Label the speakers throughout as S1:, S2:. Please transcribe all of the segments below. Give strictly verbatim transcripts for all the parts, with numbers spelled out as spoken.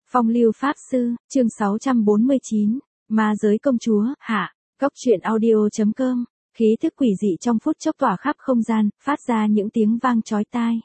S1: Phong lưu pháp sư, chương sáu trăm bốn mươi chín, ma giới công chúa, hạ, Cốc truyện audio.com, khí thức quỷ dị trong phút chốc tỏa khắp không gian, phát ra những tiếng vang chói tai.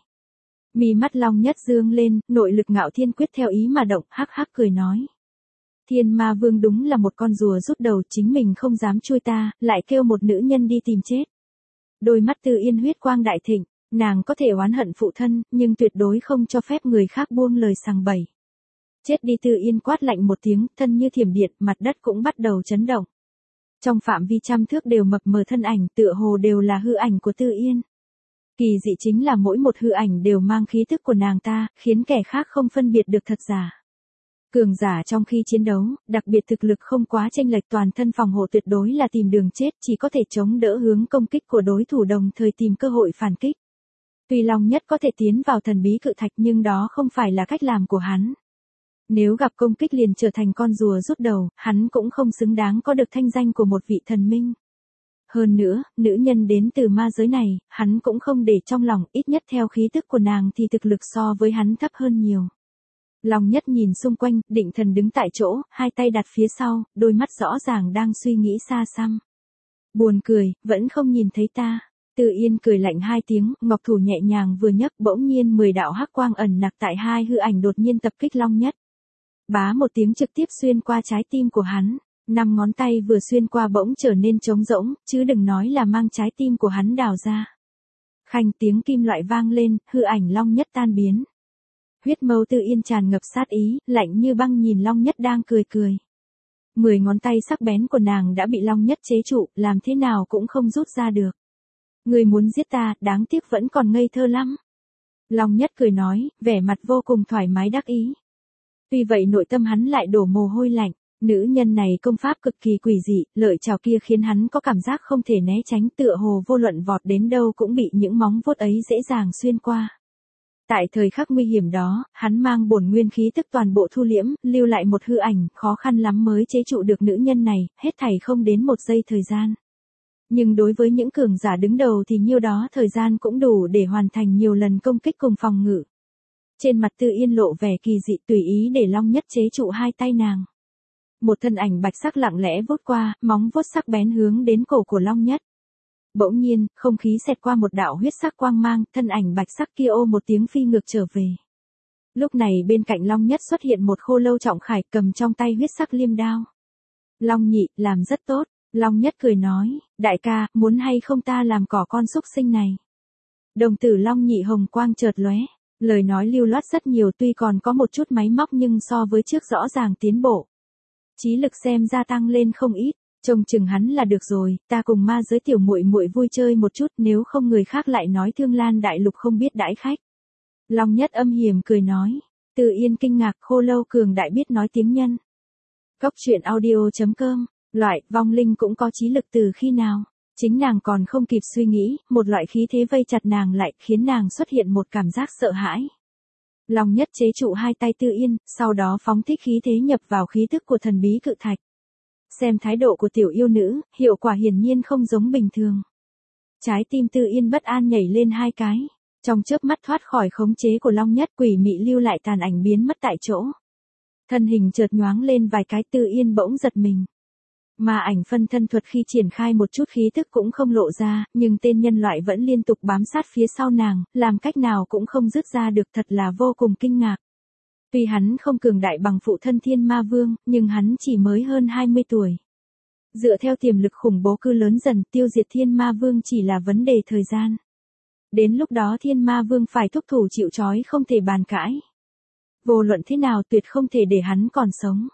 S1: Mí mắt Long Nhất dương lên, nội lực ngạo thiên quyết theo ý mà động, hắc hắc cười nói. Thiên ma vương đúng là một con rùa rút đầu, chính mình không dám chui ta, lại kêu một nữ nhân đi tìm chết. Đôi mắt Tư Yên huyết quang đại thịnh, nàng có thể oán hận phụ thân, nhưng tuyệt đối không cho phép người khác buông lời sằng bậy. Chết đi. Tư Yên quát lạnh một tiếng, thân như thiểm điện, mặt đất cũng bắt đầu chấn động. Trong phạm vi trăm thước đều mập mờ thân ảnh, tựa hồ đều là hư ảnh của Tư Yên. Kỳ dị chính là mỗi một hư ảnh đều mang khí thức của nàng ta, khiến kẻ khác không phân biệt được thật giả. Cường giả trong khi chiến đấu, đặc biệt thực lực không quá chênh lệch, toàn thân phòng hộ tuyệt đối là tìm đường chết, chỉ có thể chống đỡ hướng công kích của đối thủ, đồng thời tìm cơ hội phản kích. Tuy Long Nhất có thể tiến vào thần bí cự thạch nhưng đó không phải là cách làm của hắn. Nếu gặp công kích liền trở thành con rùa rút đầu, hắn cũng không xứng đáng có được thanh danh của một vị thần minh. Hơn nữa, nữ nhân đến từ ma giới này, hắn cũng không để trong lòng, ít nhất theo khí tức của nàng thì thực lực so với hắn thấp hơn nhiều. Long Nhất nhìn xung quanh, định thần đứng tại chỗ, hai tay đặt phía sau, đôi mắt rõ ràng đang suy nghĩ xa xăm. Buồn cười, vẫn không nhìn thấy ta. Tư Yên cười lạnh hai tiếng, ngọc thủ nhẹ nhàng vừa nhấc, bỗng nhiên mười đạo hắc quang ẩn nặc tại hai hư ảnh đột nhiên tập kích Long Nhất. Bá một tiếng trực tiếp xuyên qua trái tim của hắn, năm ngón tay vừa xuyên qua bỗng trở nên trống rỗng, chứ đừng nói là mang trái tim của hắn đào ra. Khanh tiếng kim loại vang lên, hư ảnh Long Nhất tan biến. Huyết mâu Tư Yên tràn ngập sát ý, lạnh như băng nhìn Long Nhất đang cười cười. Mười ngón tay sắc bén của nàng đã bị Long Nhất chế trụ, làm thế nào cũng không rút ra được. Người muốn giết ta, đáng tiếc vẫn còn ngây thơ lắm. Long Nhất cười nói, vẻ mặt vô cùng thoải mái đắc ý. Tuy vậy nội tâm hắn lại đổ mồ hôi lạnh, nữ nhân này công pháp cực kỳ quỷ dị, lợi chảo kia khiến hắn có cảm giác không thể né tránh, tựa hồ vô luận vọt đến đâu cũng bị những móng vuốt ấy dễ dàng xuyên qua. Tại thời khắc nguy hiểm đó, hắn mang bổn nguyên khí tức toàn bộ thu liễm, lưu lại một hư ảnh, khó khăn lắm mới chế trụ được nữ nhân này, hết thảy không đến một giây thời gian. Nhưng đối với những cường giả đứng đầu thì nhiêu đó thời gian cũng đủ để hoàn thành nhiều lần công kích cùng phòng ngự. Trên mặt Tư Yên lộ vẻ kỳ dị, tùy ý để Long Nhất chế trụ hai tay nàng. Một thân ảnh bạch sắc lặng lẽ vút qua, móng vuốt sắc bén hướng đến cổ của Long Nhất. Bỗng nhiên, không khí xẹt qua một đạo huyết sắc quang mang, thân ảnh bạch sắc kia ô một tiếng phi ngược trở về. Lúc này bên cạnh Long Nhất xuất hiện một khô lâu trọng khải, cầm trong tay huyết sắc liêm đao. Long nhị, làm rất tốt. Long Nhất cười nói, đại ca, muốn hay không ta làm cỏ con súc sinh này. Đồng tử Long nhị hồng quang chợt lóe, lời nói lưu loát rất nhiều, tuy còn có một chút máy móc nhưng so với trước rõ ràng tiến bộ. Trí lực xem ra tăng lên không ít, trông chừng hắn là được rồi, ta cùng ma giới tiểu muội muội vui chơi một chút, nếu không người khác lại nói Thương Lan đại lục không biết đãi khách. Long Nhất âm hiểm cười nói, Tư Yên kinh ngạc, khô lâu cường đại biết nói tiếng nhân. Cốc truyện audio.com, loại, vong linh cũng có trí lực từ khi nào? Chính nàng còn không kịp suy nghĩ, một loại khí thế vây chặt nàng lại, khiến nàng xuất hiện một cảm giác sợ hãi. Long Nhất chế trụ hai tay Tư Yên, sau đó phóng thích khí thế nhập vào khí thức của thần bí cự thạch. Xem thái độ của tiểu yêu nữ, hiệu quả hiển nhiên không giống bình thường. Trái tim Tư Yên bất an nhảy lên hai cái, trong chớp mắt thoát khỏi khống chế của Long Nhất, quỷ mị lưu lại tàn ảnh biến mất tại chỗ. Thân hình chợt nhoáng lên vài cái, Tư Yên bỗng giật mình. Ma ảnh phân thân thuật khi triển khai một chút khí tức cũng không lộ ra, nhưng tên nhân loại vẫn liên tục bám sát phía sau nàng, làm cách nào cũng không dứt ra được, thật là vô cùng kinh ngạc. Tuy hắn không cường đại bằng phụ thân Thiên Ma Vương, nhưng hắn chỉ mới hơn hai mươi tuổi. Dựa theo tiềm lực khủng bố cứ lớn dần, tiêu diệt Thiên Ma Vương chỉ là vấn đề thời gian. Đến lúc đó Thiên Ma Vương phải thúc thủ chịu trói không thể bàn cãi. Vô luận thế nào tuyệt không thể để hắn còn sống.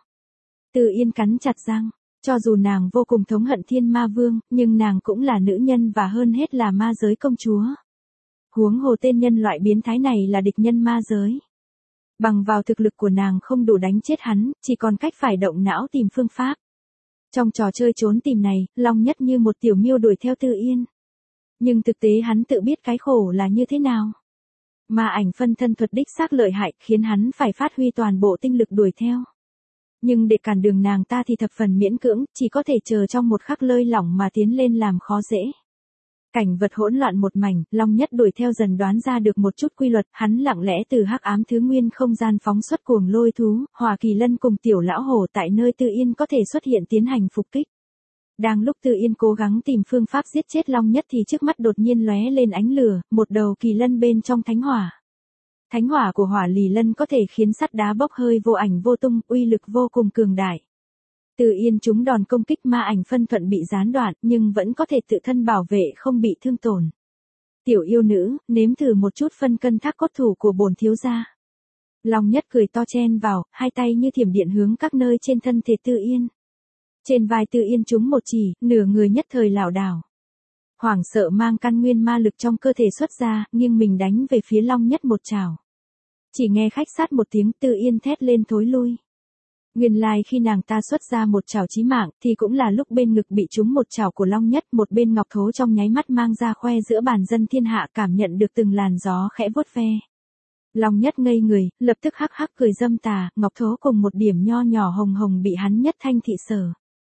S1: Tư Yên cắn chặt răng. Cho dù nàng vô cùng thống hận Thiên Ma Vương, nhưng nàng cũng là nữ nhân và hơn hết là ma giới công chúa. Huống hồ tên nhân loại biến thái này là địch nhân ma giới. Bằng vào thực lực của nàng không đủ đánh chết hắn, chỉ còn cách phải động não tìm phương pháp. Trong trò chơi trốn tìm này, Long Nhất như một tiểu miêu đuổi theo Tư Yên. Nhưng thực tế hắn tự biết cái khổ là như thế nào. Ma ảnh phân thân thuật đích xác lợi hại, khiến hắn phải phát huy toàn bộ tinh lực đuổi theo. Nhưng để cản đường nàng ta thì thập phần miễn cưỡng, chỉ có thể chờ trong một khắc lơi lỏng mà tiến lên làm khó dễ. Cảnh vật hỗn loạn một mảnh, Long Nhất đuổi theo dần đoán ra được một chút quy luật, hắn lặng lẽ từ hắc ám thứ nguyên không gian phóng xuất cuồng lôi thú, Hỏa Kỳ Lân cùng tiểu lão hổ tại nơi Tư Yên có thể xuất hiện tiến hành phục kích. Đang lúc Tư Yên cố gắng tìm phương pháp giết chết Long Nhất thì trước mắt đột nhiên lóe lên ánh lửa, một đầu kỳ lân bên trong thánh hỏa. Thánh hỏa của Hỏa Lì Lân có thể khiến sắt đá bốc hơi vô ảnh vô tung, uy lực vô cùng cường đại. Tư Yên trúng đòn công kích ma ảnh phân thuận bị gián đoạn, nhưng vẫn có thể tự thân bảo vệ không bị thương tổn. Tiểu yêu nữ, nếm thử một chút phân cân thác cốt thủ của bổn thiếu gia. Long Nhất cười to chen vào, hai tay như thiểm điện hướng các nơi trên thân thể Tư Yên. Trên vai Tư Yên trúng một chỉ, nửa người nhất thời lảo đảo. Hoảng sợ mang căn nguyên ma lực trong cơ thể xuất ra, nhưng mình đánh về phía Long Nhất một trảo. Chỉ nghe khách sát một tiếng, Tư Yên thét lên thối lui. Nguyên lai khi nàng ta xuất ra một chảo chí mạng thì cũng là lúc bên ngực bị trúng một chảo của Long Nhất, một bên ngọc thố trong nháy mắt mang ra khoe giữa bàn dân thiên hạ, cảm nhận được từng làn gió khẽ vuốt ve. Long Nhất ngây người, lập tức hắc hắc cười dâm tà, ngọc thố cùng một điểm nho nhỏ hồng hồng bị hắn nhất thanh thị sở.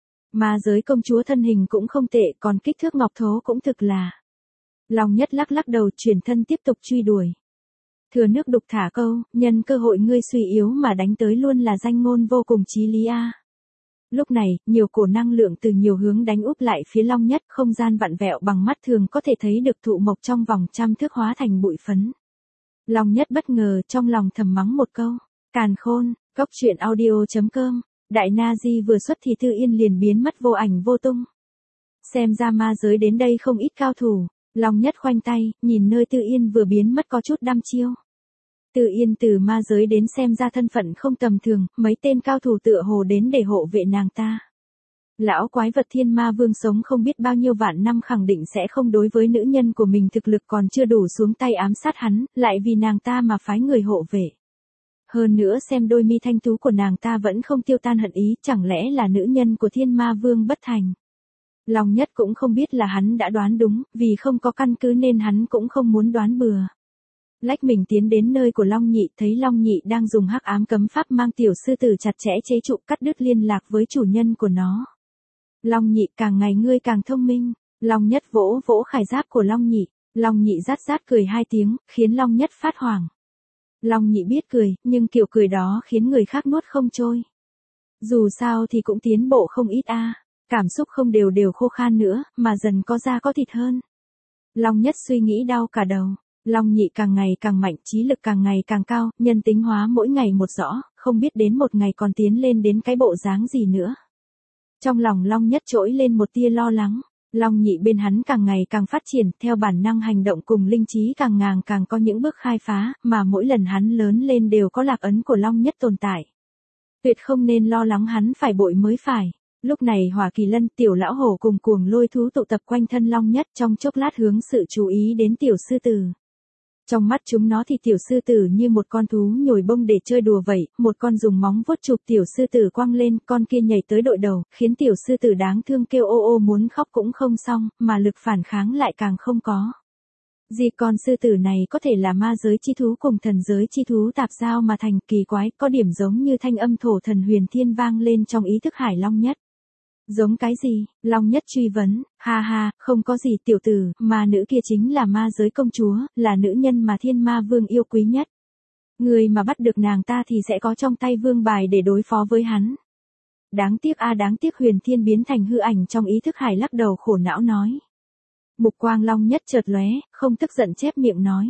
S1: Ma giới công chúa thân hình cũng không tệ, còn kích thước ngọc thố cũng thực là. Long Nhất lắc lắc đầu, chuyển thân tiếp tục truy đuổi. Thừa nước đục thả câu, nhân cơ hội ngươi suy yếu mà đánh tới luôn là danh ngôn vô cùng chí lý a. Lúc này, nhiều cổ năng lượng từ nhiều hướng đánh úp lại phía Long Nhất, không gian vặn vẹo bằng mắt thường có thể thấy được thụ mộc trong vòng trăm thước hóa thành bụi phấn. Long Nhất bất ngờ, trong lòng thầm mắng một câu, càn khôn, góc truyện audio chấm com, đại na di vừa xuất thì Tư Yên liền biến mất vô ảnh vô tung. Xem ra ma giới đến đây không ít cao thủ. Long Nhất khoanh tay, nhìn nơi Tư Yên vừa biến mất có chút đăm chiêu. Tư Yên từ ma giới đến xem ra thân phận không tầm thường, mấy tên cao thủ tựa hồ đến để hộ vệ nàng ta. Lão quái vật thiên ma vương sống không biết bao nhiêu vạn năm khẳng định sẽ không đối với nữ nhân của mình thực lực còn chưa đủ xuống tay ám sát hắn, lại vì nàng ta mà phái người hộ vệ. Hơn nữa xem đôi mi thanh tú của nàng ta vẫn không tiêu tan hận ý, chẳng lẽ là nữ nhân của thiên ma vương bất thành. Long Nhất cũng không biết là hắn đã đoán đúng, vì không có căn cứ nên hắn cũng không muốn đoán bừa. Lách mình tiến đến nơi của Long Nhị, thấy Long Nhị đang dùng hắc ám cấm pháp mang tiểu sư tử chặt chẽ chế trụ, cắt đứt liên lạc với chủ nhân của nó. Long Nhị, càng ngày ngươi càng thông minh. Long Nhất vỗ vỗ khải giáp của Long Nhị. Long Nhị rát rát cười hai tiếng, khiến Long Nhất phát hoảng. Long Nhị biết cười, nhưng kiểu cười đó khiến người khác nuốt không trôi. Dù sao thì cũng tiến bộ không ít a. Cảm xúc không đều đều khô khan nữa, mà dần có da có thịt hơn. Long Nhất suy nghĩ đau cả đầu. Long Nhị càng ngày càng mạnh, trí lực càng ngày càng cao, nhân tính hóa mỗi ngày một rõ, không biết đến một ngày còn tiến lên đến cái bộ dáng gì nữa. Trong lòng Long Nhất trỗi lên một tia lo lắng. Long Nhị bên hắn càng ngày càng phát triển, theo bản năng hành động cùng linh trí càng ngàng càng có những bước khai phá, mà mỗi lần hắn lớn lên đều có lạc ấn của Long Nhất tồn tại. Tuyệt không nên lo lắng hắn phải bội mới phải. Lúc này Hỏa Kỳ Lân, tiểu lão hổ cùng cuồng lôi thú tụ tập quanh thân Long Nhất, trong chốc lát hướng sự chú ý đến tiểu sư tử. Trong mắt chúng nó thì tiểu sư tử như một con thú nhồi bông để chơi đùa vậy, một con dùng móng vuốt chụp tiểu sư tử quăng lên, con kia nhảy tới đội đầu, khiến tiểu sư tử đáng thương kêu ô ô muốn khóc cũng không xong, mà lực phản kháng lại càng không có. Gì con sư tử này có thể là ma giới chi thú cùng thần giới chi thú tạp giao mà thành, kỳ quái, có điểm giống như thanh âm thổ thần huyền thiên vang lên trong ý thức Hải Long Nhất. Giống cái gì? Long Nhất truy vấn, ha ha, không có gì tiểu tử, ma nữ kia chính là ma giới công chúa, là nữ nhân mà thiên ma vương yêu quý nhất. Người mà bắt được nàng ta thì sẽ có trong tay vương bài để đối phó với hắn. Đáng tiếc a đáng tiếc huyền thiên biến thành hư ảnh trong ý thức Hải lắc đầu khổ não nói. Mục quang Long Nhất chợt lóe, không tức giận chép miệng nói.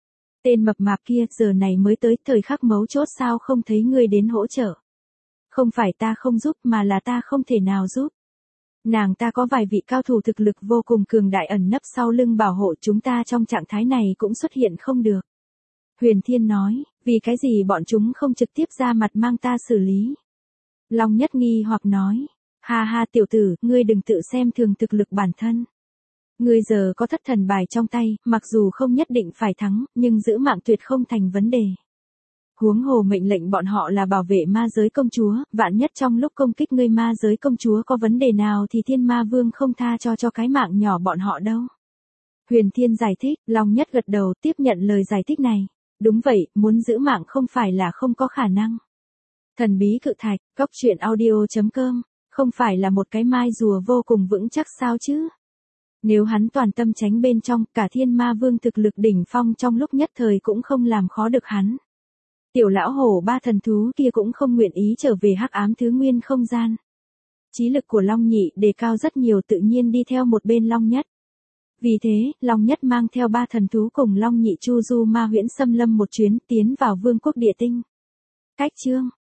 S1: Tên mập mạp kia giờ này mới tới thời khắc mấu chốt sao không thấy ngươi đến hỗ trợ. Không phải ta không giúp mà là ta không thể nào giúp. Nàng ta có vài vị cao thủ thực lực vô cùng cường đại ẩn nấp sau lưng bảo hộ chúng ta trong trạng thái này cũng xuất hiện không được. Huyền Thiên nói, vì cái gì bọn chúng không trực tiếp ra mặt mang ta xử lý. Long Nhất nghi hoặc nói, ha ha tiểu tử, ngươi đừng tự xem thường thực lực bản thân. Ngươi giờ có thất thần bài trong tay, mặc dù không nhất định phải thắng, nhưng giữ mạng tuyệt không thành vấn đề. Huống hồ mệnh lệnh bọn họ là bảo vệ ma giới công chúa, vạn nhất trong lúc công kích ngươi ma giới công chúa có vấn đề nào thì thiên ma vương không tha cho cho cái mạng nhỏ bọn họ đâu. Huyền Thiên giải thích, Long Nhất gật đầu tiếp nhận lời giải thích này. Đúng vậy, muốn giữ mạng không phải là không có khả năng. Thần bí cự thạch, góc truyện audio chấm com, không phải là một cái mai rùa vô cùng vững chắc sao chứ? Nếu hắn toàn tâm tránh bên trong, cả thiên ma vương thực lực đỉnh phong trong lúc nhất thời cũng không làm khó được hắn. Tiểu lão hổ ba thần thú kia cũng không nguyện ý trở về hắc ám thứ nguyên không gian. Chí lực của Long Nhị đề cao rất nhiều, tự nhiên đi theo một bên Long Nhất. Vì thế, Long Nhất mang theo ba thần thú cùng Long Nhị chu du ma huyễn xâm lâm một chuyến, tiến vào vương quốc địa tinh. Cách chương